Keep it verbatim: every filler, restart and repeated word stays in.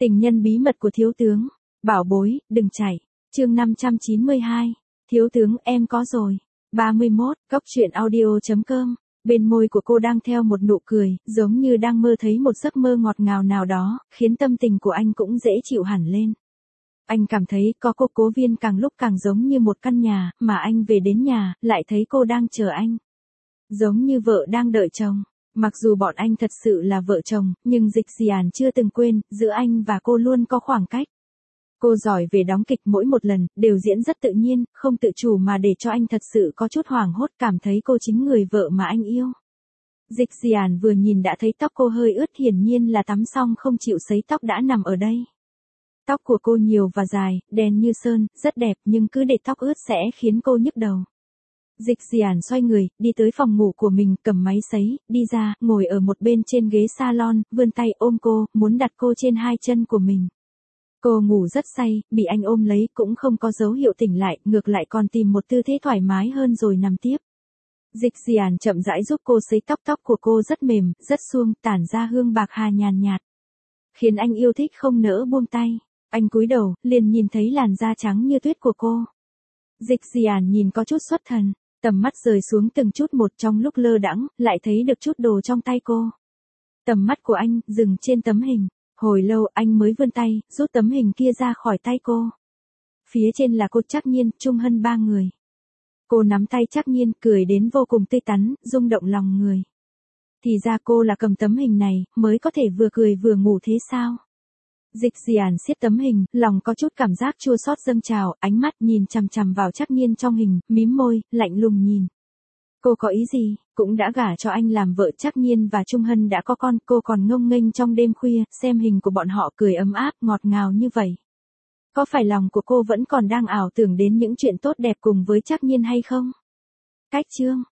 Tình nhân bí mật của thiếu tướng. Bảo bối, đừng chạy. Chương năm trăm chín mươi hai. Thiếu tướng em có rồi. ba mươi mốt, Cốc truyện audio chấm com. Bên môi của cô đang theo một nụ cười, giống như đang mơ thấy một giấc mơ ngọt ngào nào đó, khiến tâm tình của anh cũng dễ chịu hẳn lên. Anh cảm thấy có cô Cố Viên càng lúc càng giống như một căn nhà, mà anh về đến nhà, lại thấy cô đang chờ anh. Giống như vợ đang đợi chồng. Mặc dù bọn anh thật sự là vợ chồng, nhưng Dịch Diàn chưa từng quên, giữa anh và cô luôn có khoảng cách. Cô giỏi về đóng kịch, mỗi một lần, đều diễn rất tự nhiên, không tự chủ mà để cho anh thật sự có chút hoảng hốt, cảm thấy cô chính người vợ mà anh yêu. Dịch Diàn vừa nhìn đã thấy tóc cô hơi ướt, hiển nhiên là tắm xong không chịu sấy tóc đã nằm ở đây. Tóc của cô nhiều và dài, đen như sơn, rất đẹp, nhưng cứ để tóc ướt sẽ khiến cô nhức đầu. Dịch Diàn xoay người, đi tới phòng ngủ của mình, cầm máy sấy, đi ra, ngồi ở một bên trên ghế salon, vươn tay ôm cô, muốn đặt cô trên hai chân của mình. Cô ngủ rất say, bị anh ôm lấy, cũng không có dấu hiệu tỉnh lại, ngược lại còn tìm một tư thế thoải mái hơn rồi nằm tiếp. Dịch Diàn chậm rãi giúp cô sấy tóc, tóc của cô rất mềm, rất suông, tản ra hương bạc hà nhàn nhạt, khiến anh yêu thích không nỡ buông tay. Anh cúi đầu, liền nhìn thấy làn da trắng như tuyết của cô. Dịch Diàn nhìn có chút xuất thần. Tầm mắt rời xuống từng chút một, trong lúc lơ đãng, lại thấy được chút đồ trong tay cô. Tầm mắt của anh dừng trên tấm hình. Hồi lâu anh mới vươn tay, rút tấm hình kia ra khỏi tay cô. Phía trên là cô Trác Nhiên, Trung Hân ba người. Cô nắm tay Trác Nhiên, cười đến vô cùng tươi tắn, rung động lòng người. Thì ra cô là cầm tấm hình này, mới có thể vừa cười vừa ngủ thế sao? Dịch Diàn siết tấm hình, lòng có chút cảm giác chua xót dâng trào, ánh mắt nhìn chằm chằm vào Trác Nhiên trong hình, mím môi, lạnh lùng nhìn. Cô có ý gì? Cũng đã gả cho anh làm vợ, Trác Nhiên và Trung Hân đã có con, cô còn ngông nghênh trong đêm khuya, xem hình của bọn họ cười ấm áp, ngọt ngào như vậy. Có phải lòng của cô vẫn còn đang ảo tưởng đến những chuyện tốt đẹp cùng với Trác Nhiên hay không? Cách chương.